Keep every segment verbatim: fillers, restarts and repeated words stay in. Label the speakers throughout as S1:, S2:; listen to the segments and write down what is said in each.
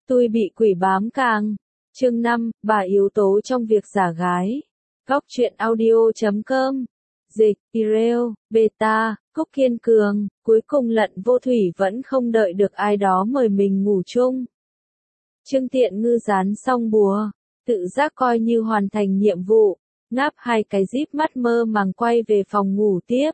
S1: Tôi bị quỷ bám càng. Chương năm, ba yếu tố trong việc giả gái. Góc truyện audio chấm com. Dịch, Pireo, Beta, Cúc Kiên Cường, cuối cùng Lận Vô Thủy vẫn không đợi được ai đó mời mình ngủ chung. Trương Tiện Ngư dán xong bùa, tự giác coi như hoàn thành nhiệm vụ, ngáp hai cái díp mắt mơ màng quay về phòng ngủ tiếp.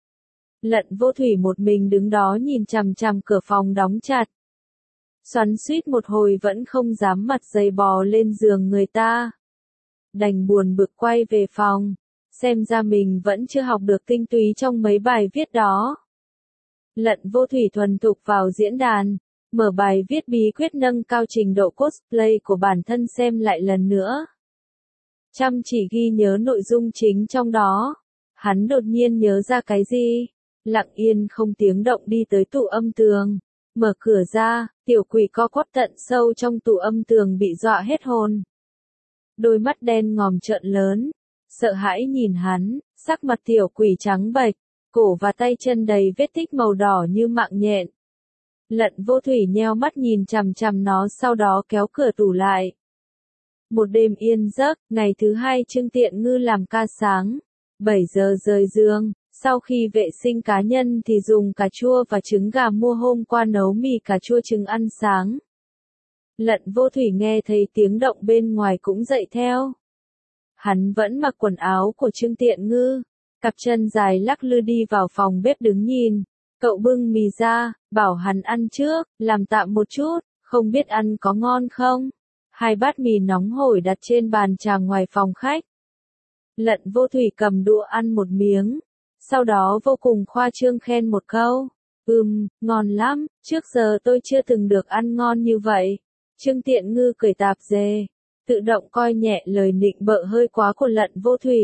S1: Lận Vô Thủy một mình đứng đó nhìn chằm chằm cửa phòng đóng chặt. Xoắn xuýt một hồi vẫn không dám mặt dày bò lên giường người ta. Đành buồn bực quay về phòng, xem ra mình vẫn chưa học được tinh túy trong mấy bài viết đó. Lận Vô Thủy thuần thục vào diễn đàn, mở bài viết bí quyết nâng cao trình độ cosplay của bản thân xem lại lần nữa. Chăm chỉ ghi nhớ nội dung chính trong đó, hắn đột nhiên nhớ ra cái gì, lặng yên không tiếng động đi tới tủ âm tường, mở cửa ra, tiểu quỷ co quắp tận sâu trong tủ âm tường bị dọa hết hồn. Đôi mắt đen ngòm trợn lớn, sợ hãi nhìn hắn, sắc mặt tiểu quỷ trắng bệch, cổ và tay chân đầy vết tích màu đỏ như mạng nhện. Lận Vô Thủy nheo mắt nhìn chằm chằm nó, sau đó kéo cửa tủ lại. Một đêm yên giấc, ngày thứ hai Trương Tiện Ngư làm ca sáng, bảy giờ rời giường, sau khi vệ sinh cá nhân thì dùng cà chua và trứng gà mua hôm qua nấu mì cà chua trứng ăn sáng. Lận Vô Thủy nghe thấy tiếng động bên ngoài cũng dậy theo. Hắn vẫn mặc quần áo của Trương Tiện Ngư, cặp chân dài lắc lư đi vào phòng bếp đứng nhìn. Cậu bưng mì ra, bảo hắn ăn trước, làm tạm một chút, không biết ăn có ngon không? Hai bát mì nóng hổi đặt trên bàn trà ngoài phòng khách. Lận Vô Thủy cầm đũa ăn một miếng, sau đó vô cùng khoa trương khen một câu. Ừm, ngon lắm, trước giờ tôi chưa từng được ăn ngon như vậy. Trương Tiện Ngư cười tạp dề, tự động coi nhẹ lời nịnh bợ hơi quá của Lận Vô Thủy.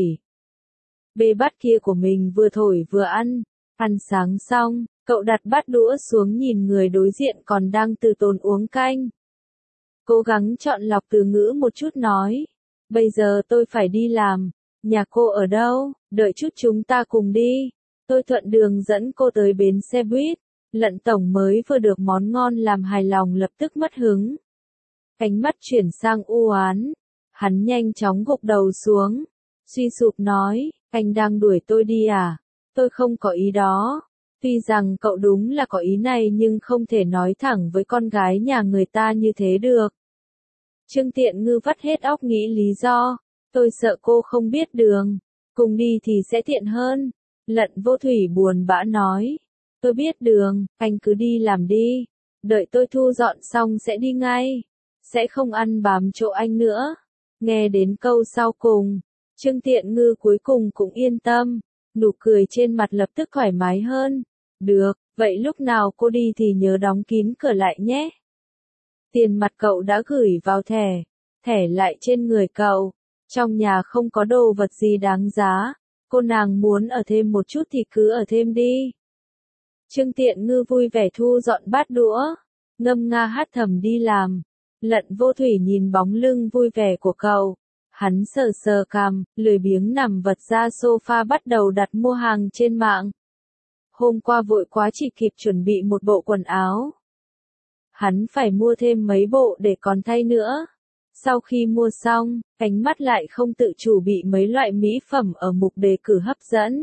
S1: Bê bát kia của mình vừa thổi vừa ăn, ăn sáng xong, cậu đặt bát đũa xuống nhìn người đối diện còn đang từ tốn uống canh. Cố gắng chọn lọc từ ngữ một chút nói, bây giờ tôi phải đi làm, nhà cô ở đâu, đợi chút chúng ta cùng đi. Tôi thuận đường dẫn cô tới bến xe buýt. Lận tổng mới vừa được món ngon làm hài lòng lập tức mất hứng. Ánh mắt chuyển sang u oán, hắn nhanh chóng gục đầu xuống, suy sụp nói, anh đang đuổi tôi đi à? Tôi không có ý đó. Tuy rằng cậu đúng là có ý này nhưng không thể nói thẳng với con gái nhà người ta như thế được. Trương Tiện Ngư vắt hết óc nghĩ lý do, tôi sợ cô không biết đường, cùng đi thì sẽ tiện hơn. Lận Vô Thủy buồn bã nói, tôi biết đường, anh cứ đi làm đi, đợi tôi thu dọn xong sẽ đi ngay, sẽ không ăn bám chỗ anh nữa. Nghe đến câu sau cùng, Trương Tiện Ngư cuối cùng cũng yên tâm, nụ cười trên mặt lập tức thoải mái hơn. Được, vậy lúc nào cô đi thì nhớ đóng kín cửa lại nhé. Tiền mặt cậu đã gửi vào thẻ, thẻ lại trên người cậu, trong nhà không có đồ vật gì đáng giá, cô nàng muốn ở thêm một chút thì cứ ở thêm đi. Trương Tiện Ngư vui vẻ thu dọn bát đũa, ngâm nga hát thầm đi làm. Lận Vô Thủy nhìn bóng lưng vui vẻ của cậu, hắn sờ sờ cằm, lười biếng nằm vật ra sofa bắt đầu đặt mua hàng trên mạng. Hôm qua vội quá chỉ kịp chuẩn bị một bộ quần áo. Hắn phải mua thêm mấy bộ để còn thay nữa. Sau khi mua xong, ánh mắt lại không tự chủ bị mấy loại mỹ phẩm ở mục đề cử hấp dẫn.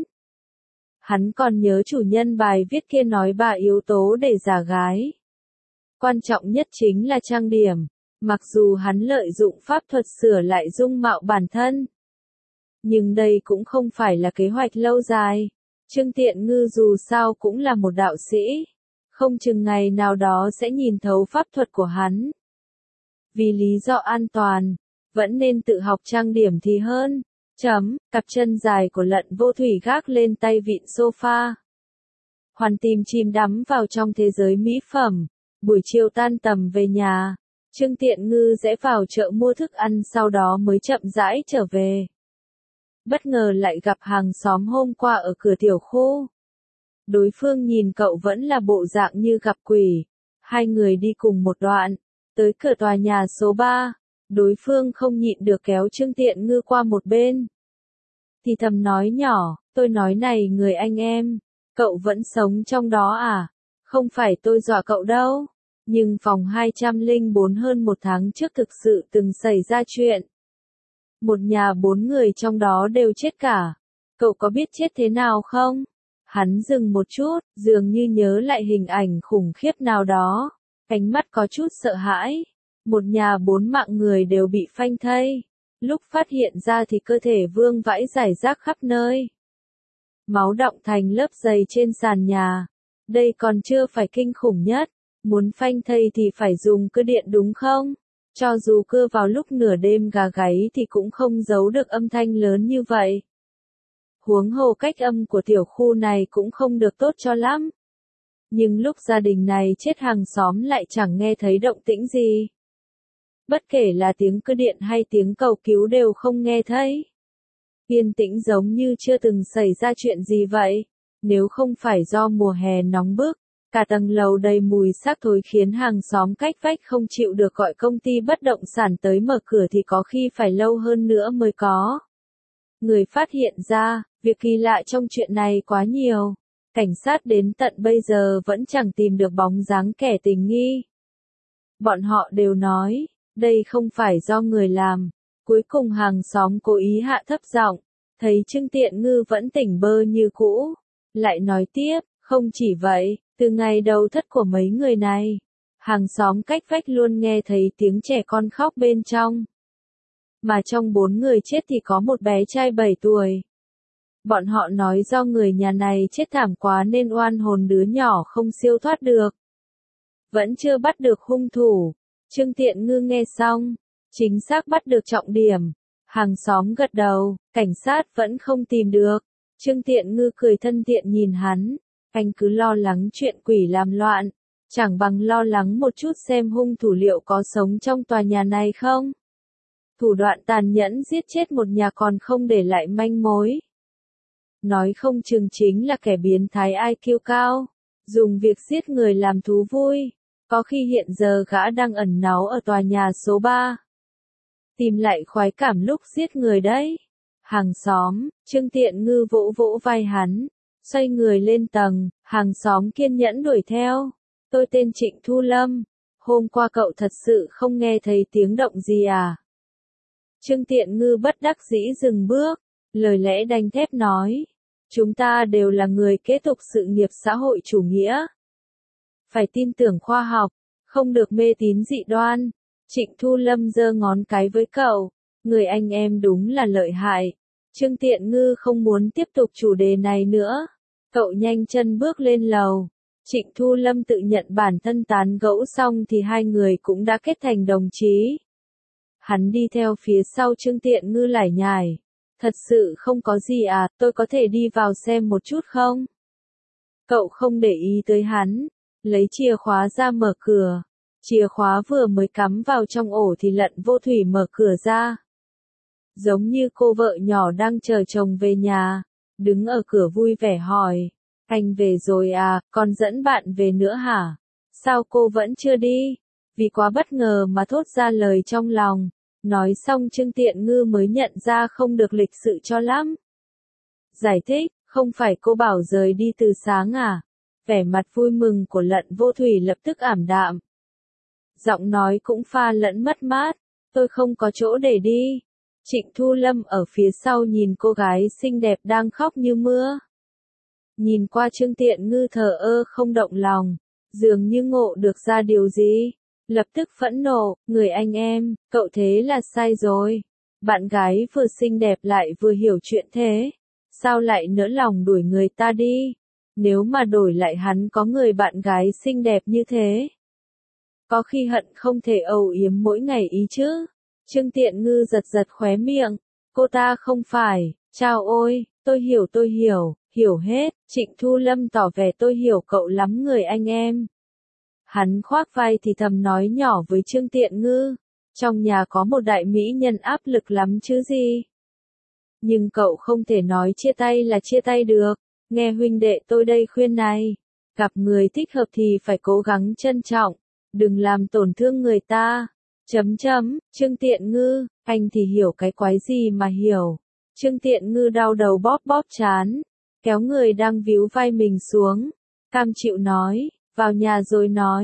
S1: Hắn còn nhớ chủ nhân bài viết kia nói ba yếu tố để giả gái. Quan trọng nhất chính là trang điểm, mặc dù hắn lợi dụng pháp thuật sửa lại dung mạo bản thân. Nhưng đây cũng không phải là kế hoạch lâu dài. Trương Tiện Ngư dù sao cũng là một đạo sĩ, không chừng ngày nào đó sẽ nhìn thấu pháp thuật của hắn. Vì lý do an toàn, vẫn nên tự học trang điểm thì hơn. Chấm, cặp chân dài của Lận Vô Thủy gác lên tay vịn sofa. Hoàn tìm chìm đắm vào trong thế giới mỹ phẩm. Buổi chiều tan tầm về nhà, Trương Tiện Ngư rẽ vào chợ mua thức ăn sau đó mới chậm rãi trở về. Bất ngờ lại gặp hàng xóm hôm qua ở cửa tiểu khu. Đối phương nhìn cậu vẫn là bộ dạng như gặp quỷ. Hai người đi cùng một đoạn, tới cửa tòa nhà số ba, đối phương không nhịn được kéo Trương Tiện Ngư qua một bên. Thì thầm nói nhỏ, tôi nói này người anh em, cậu vẫn sống trong đó à? Không phải tôi dọa cậu đâu. Nhưng phòng hai trăm lẻ bốn hơn một tháng trước thực sự từng xảy ra chuyện. Một nhà bốn người trong đó đều chết cả. Cậu có biết chết thế nào không? Hắn dừng một chút, dường như nhớ lại hình ảnh khủng khiếp nào đó. Ánh mắt có chút sợ hãi. Một nhà bốn mạng người đều bị phanh thây. Lúc phát hiện ra thì cơ thể vương vãi rải rác khắp nơi. Máu đọng thành lớp dày trên sàn nhà. Đây còn chưa phải kinh khủng nhất. Muốn phanh thây thì phải dùng cơ điện đúng không? Cho dù cưa vào lúc nửa đêm gà gáy thì cũng không giấu được âm thanh lớn như vậy. Huống hồ cách âm của tiểu khu này cũng không được tốt cho lắm. Nhưng lúc gia đình này chết hàng xóm lại chẳng nghe thấy động tĩnh gì. Bất kể là tiếng cơ điện hay tiếng cầu cứu đều không nghe thấy. Yên tĩnh giống như chưa từng xảy ra chuyện gì vậy. Nếu không phải do mùa hè nóng bức, cả tầng lầu đầy mùi xác thối khiến hàng xóm cách vách không chịu được gọi công ty bất động sản tới mở cửa thì có khi phải lâu hơn nữa mới có. Người phát hiện ra, việc kỳ lạ trong chuyện này quá nhiều. Cảnh sát đến tận bây giờ vẫn chẳng tìm được bóng dáng kẻ tình nghi. Bọn họ đều nói, đây không phải do người làm. Cuối cùng hàng xóm cố ý hạ thấp giọng, thấy Trương Tiện Ngư vẫn tỉnh bơ như cũ. Lại nói tiếp, không chỉ vậy, từ ngày đầu thất của mấy người này, hàng xóm cách vách luôn nghe thấy tiếng trẻ con khóc bên trong. Mà trong bốn người chết thì có một bé trai bảy tuổi. Bọn họ nói do người nhà này chết thảm quá nên oan hồn đứa nhỏ không siêu thoát được. Vẫn chưa bắt được hung thủ. Trương Tiện Ngư nghe xong, chính xác bắt được trọng điểm. Hàng xóm gật đầu, cảnh sát vẫn không tìm được. Trương Tiện Ngư cười thân thiện nhìn hắn. Anh cứ lo lắng chuyện quỷ làm loạn. Chẳng bằng lo lắng một chút xem hung thủ liệu có sống trong tòa nhà này không. Thủ đoạn tàn nhẫn giết chết một nhà còn không để lại manh mối. Nói không chừng chính là kẻ biến thái i kiu cao. Dùng việc giết người làm thú vui. Có khi hiện giờ gã đang ẩn náu ở tòa nhà số ba. Tìm lại khoái cảm lúc giết người đấy. Hàng xóm, Trương Tiện Ngư vỗ vỗ vai hắn. Xoay người lên tầng, hàng xóm kiên nhẫn đuổi theo. Tôi tên Trịnh Thu Lâm. Hôm qua cậu thật sự không nghe thấy tiếng động gì à? Trương Tiện Ngư bất đắc dĩ dừng bước. Lời lẽ đanh thép nói. Chúng ta đều là người kế tục sự nghiệp xã hội chủ nghĩa. Phải tin tưởng khoa học, không được mê tín dị đoan. Trịnh Thu Lâm giơ ngón cái với cậu. Người anh em đúng là lợi hại. Trương Tiện Ngư không muốn tiếp tục chủ đề này nữa. Cậu nhanh chân bước lên lầu. Trịnh Thu Lâm tự nhận bản thân tán gẫu xong thì hai người cũng đã kết thành đồng chí. Hắn đi theo phía sau Trương Tiện Ngư lải nhải. Thật sự không có gì à, tôi có thể đi vào xem một chút không? Cậu không để ý tới hắn. Lấy chìa khóa ra mở cửa. Chìa khóa vừa mới cắm vào trong ổ thì Lận Vô Thủy mở cửa ra. Giống như cô vợ nhỏ đang chờ chồng về nhà. Đứng ở cửa vui vẻ hỏi. Anh về rồi à, con dẫn bạn về nữa hả? Sao cô vẫn chưa đi? Vì quá bất ngờ mà thốt ra lời trong lòng. Nói xong Trương Tiện Ngư mới nhận ra không được lịch sự cho lắm. Giải thích, không phải cô bảo rời đi từ sáng à? Vẻ mặt vui mừng của Lận Vô Thủy lập tức ảm đạm. Giọng nói cũng pha lẫn mất mát. Tôi không có chỗ để đi. Trịnh Thu Lâm ở phía sau nhìn cô gái xinh đẹp đang khóc như mưa. Nhìn qua Trương Tiện Ngư thờ ơ không động lòng. Dường như ngộ được ra điều gì. Lập tức phẫn nộ, người anh em, cậu thế là sai rồi. Bạn gái vừa xinh đẹp lại vừa hiểu chuyện thế. Sao lại nỡ lòng đuổi người ta đi? Nếu mà đổi lại hắn có người bạn gái xinh đẹp như thế. Có khi hận không thể âu yếm mỗi ngày ý chứ. Trương Tiện Ngư giật giật khóe miệng. Cô ta không phải, chao ôi, tôi hiểu tôi hiểu, hiểu hết. Trịnh Thu Lâm tỏ vẻ tôi hiểu cậu lắm người anh em. Hắn khoác vai thì thầm nói nhỏ với Trương Tiện Ngư. Trong nhà có một đại mỹ nhân áp lực lắm chứ gì. Nhưng cậu không thể nói chia tay là chia tay được. Nghe huynh đệ tôi đây khuyên này. Gặp người thích hợp thì phải cố gắng trân trọng. Đừng làm tổn thương người ta. Chấm chấm, Trương Tiện Ngư, anh thì hiểu cái quái gì mà hiểu. Trương Tiện Ngư đau đầu bóp bóp chán. Kéo người đang víu vai mình xuống. Cam chịu nói, vào nhà rồi nói.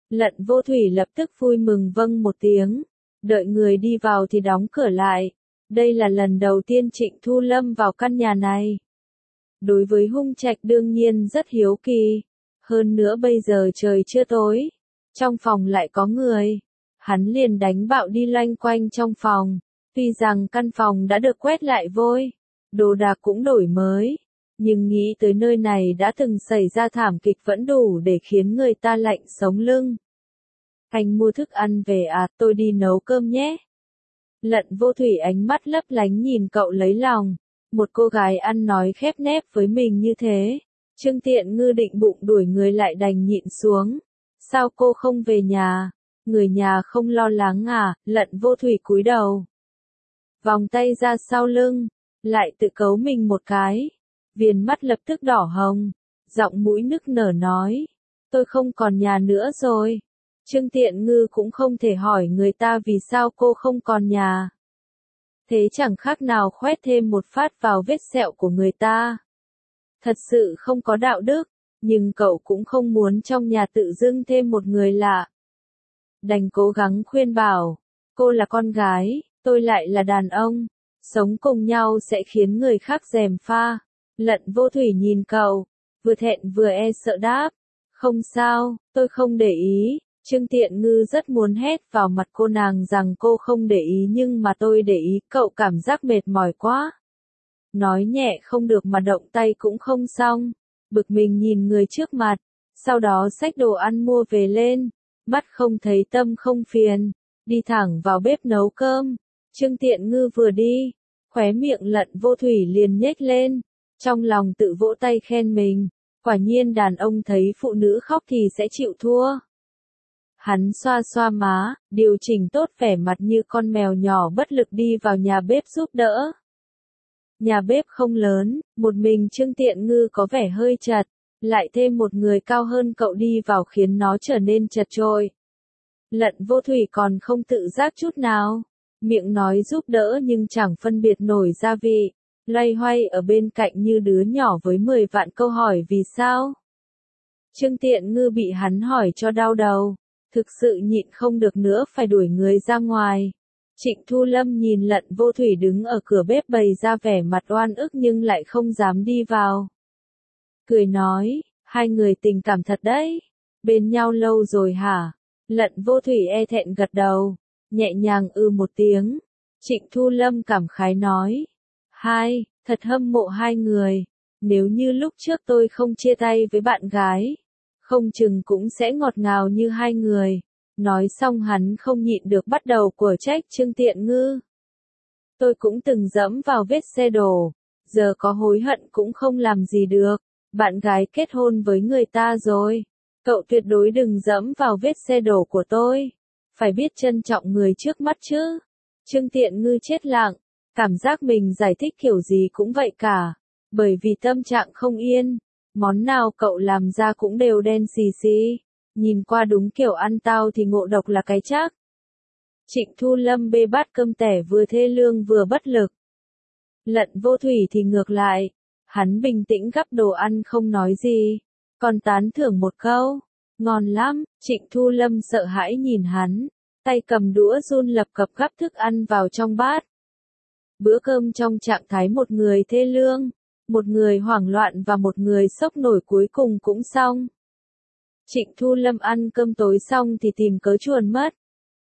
S1: Lận Vô Thủy lập tức vui mừng vâng một tiếng, đợi người đi vào thì đóng cửa lại. Đây là lần đầu tiên Trịnh Thu Lâm vào căn nhà này. Đối với Hung Trạch đương nhiên rất hiếu kỳ. Hơn nữa bây giờ trời chưa tối, trong phòng lại có người. Hắn liền đánh bạo đi loanh quanh trong phòng. Tuy rằng căn phòng đã được quét lại vôi, đồ đạc cũng đổi mới, nhưng nghĩ tới nơi này đã từng xảy ra thảm kịch vẫn đủ để khiến người ta lạnh sống lưng. Anh mua thức ăn về à, tôi đi nấu cơm nhé. Lận Vô Thủy ánh mắt lấp lánh nhìn cậu lấy lòng. Một cô gái ăn nói khép nép với mình như thế. Trương Tiện Ngư định bụng đuổi người lại đành nhịn xuống. Sao cô không về nhà? Người nhà không lo lắng à? Lận Vô Thủy cúi đầu, vòng tay ra sau lưng, lại tự cấu mình một cái. Viền mắt lập tức đỏ hồng, giọng mũi nức nở nói. Tôi không còn nhà nữa rồi. Trương Tiện Ngư cũng không thể hỏi người ta vì sao cô không còn nhà. Thế chẳng khác nào khoét thêm một phát vào vết sẹo của người ta. Thật sự không có đạo đức, nhưng cậu cũng không muốn trong nhà tự dưng thêm một người lạ. Đành cố gắng khuyên bảo, cô là con gái, tôi lại là đàn ông, sống cùng nhau sẽ khiến người khác gièm pha. Lận Vô Thủy nhìn cậu, vừa thẹn vừa e sợ đáp, không sao, tôi không để ý. Trương Tiện Ngư rất muốn hét vào mặt cô nàng rằng cô không để ý nhưng mà tôi để ý, cậu cảm giác mệt mỏi quá. Nói nhẹ không được mà động tay cũng không xong, bực mình nhìn người trước mặt, sau đó xách đồ ăn mua về lên, mắt không thấy tâm không phiền, đi thẳng vào bếp nấu cơm. Trương Tiện Ngư vừa đi, khóe miệng Lận Vô Thủy liền nhếch lên, trong lòng tự vỗ tay khen mình, quả nhiên đàn ông thấy phụ nữ khóc thì sẽ chịu thua. Hắn xoa xoa má, điều chỉnh tốt vẻ mặt như con mèo nhỏ bất lực đi vào nhà bếp giúp đỡ. Nhà bếp không lớn, một mình Trương Tiện Ngư có vẻ hơi chật, lại thêm một người cao hơn cậu đi vào khiến nó trở nên chật chội. Lận Vô Thủy còn không tự giác chút nào, miệng nói giúp đỡ nhưng chẳng phân biệt nổi gia vị, loay hoay ở bên cạnh như đứa nhỏ với mười vạn câu hỏi vì sao. Trương Tiện Ngư bị hắn hỏi cho đau đầu, thực sự nhịn không được nữa phải đuổi người ra ngoài. Trịnh Thu Lâm nhìn Lận Vô Thủy đứng ở cửa bếp bày ra vẻ mặt oan ức nhưng lại không dám đi vào. Cười nói, hai người tình cảm thật đấy, bên nhau lâu rồi hả? Lận Vô Thủy e thẹn gật đầu, nhẹ nhàng ư một tiếng. Trịnh Thu Lâm cảm khái nói, hai, thật hâm mộ hai người, nếu như lúc trước tôi không chia tay với bạn gái, không chừng cũng sẽ ngọt ngào như hai người. Nói xong hắn không nhịn được bắt đầu của trách Trương Tiện Ngư. Tôi cũng từng dẫm vào vết xe đổ, giờ có hối hận cũng không làm gì được, bạn gái kết hôn với người ta rồi. Cậu tuyệt đối đừng dẫm vào vết xe đổ của tôi, phải biết trân trọng người trước mắt chứ. Trương Tiện Ngư chết lặng, cảm giác mình giải thích kiểu gì cũng vậy cả, bởi vì tâm trạng không yên, món nào cậu làm ra cũng đều đen xì xì. Nhìn qua đúng kiểu ăn tao thì ngộ độc là cái chắc. Trịnh Thu Lâm bê bát cơm tẻ vừa thê lương vừa bất lực. Lận Vô Thủy thì ngược lại, hắn bình tĩnh gắp đồ ăn không nói gì, còn tán thưởng một câu, ngon lắm. Trịnh Thu Lâm sợ hãi nhìn hắn, tay cầm đũa run lập cập gắp thức ăn vào trong bát. Bữa cơm trong trạng thái một người thê lương, một người hoảng loạn và một người sốc nổi cuối cùng cũng xong. Trịnh Thu Lâm ăn cơm tối xong thì tìm cớ chuồn mất.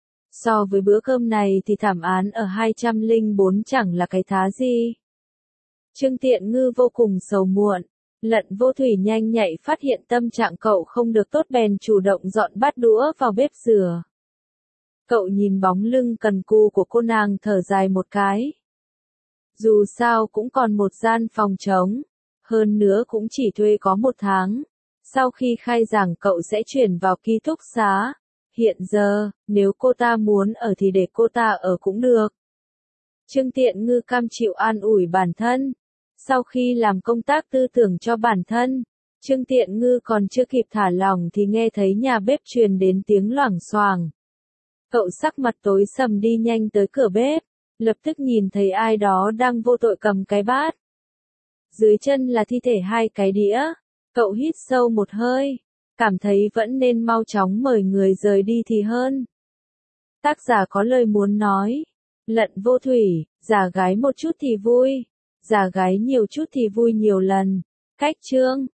S1: So với bữa cơm này thì thảm án ở hai trăm lẻ bốn chẳng là cái thá gì. Trương Tiện Ngư vô cùng sầu muộn. Lận Vô Thủy nhanh nhạy phát hiện tâm trạng cậu không được tốt bèn chủ động dọn bát đũa vào bếp rửa. Cậu nhìn bóng lưng cần cù của cô nàng thở dài một cái. Dù sao cũng còn một gian phòng trống, hơn nữa cũng chỉ thuê có một tháng. Sau khi khai giảng cậu sẽ chuyển vào ký túc xá. Hiện giờ, nếu cô ta muốn ở thì để cô ta ở cũng được. Trương Tiện Ngư cam chịu an ủi bản thân. Sau khi làm công tác tư tưởng cho bản thân, Trương Tiện Ngư còn chưa kịp thả lỏng thì nghe thấy nhà bếp truyền đến tiếng loảng xoảng. Cậu sắc mặt tối sầm đi nhanh tới cửa bếp, lập tức nhìn thấy ai đó đang vô tội cầm cái bát. Dưới chân là thi thể hai cái đĩa. Cậu hít sâu một hơi, cảm thấy vẫn nên mau chóng mời người rời đi thì hơn. Tác giả có lời muốn nói. Lận Vô Thủy, giả gái một chút thì vui, giả gái nhiều chút thì vui nhiều lần. Cách chương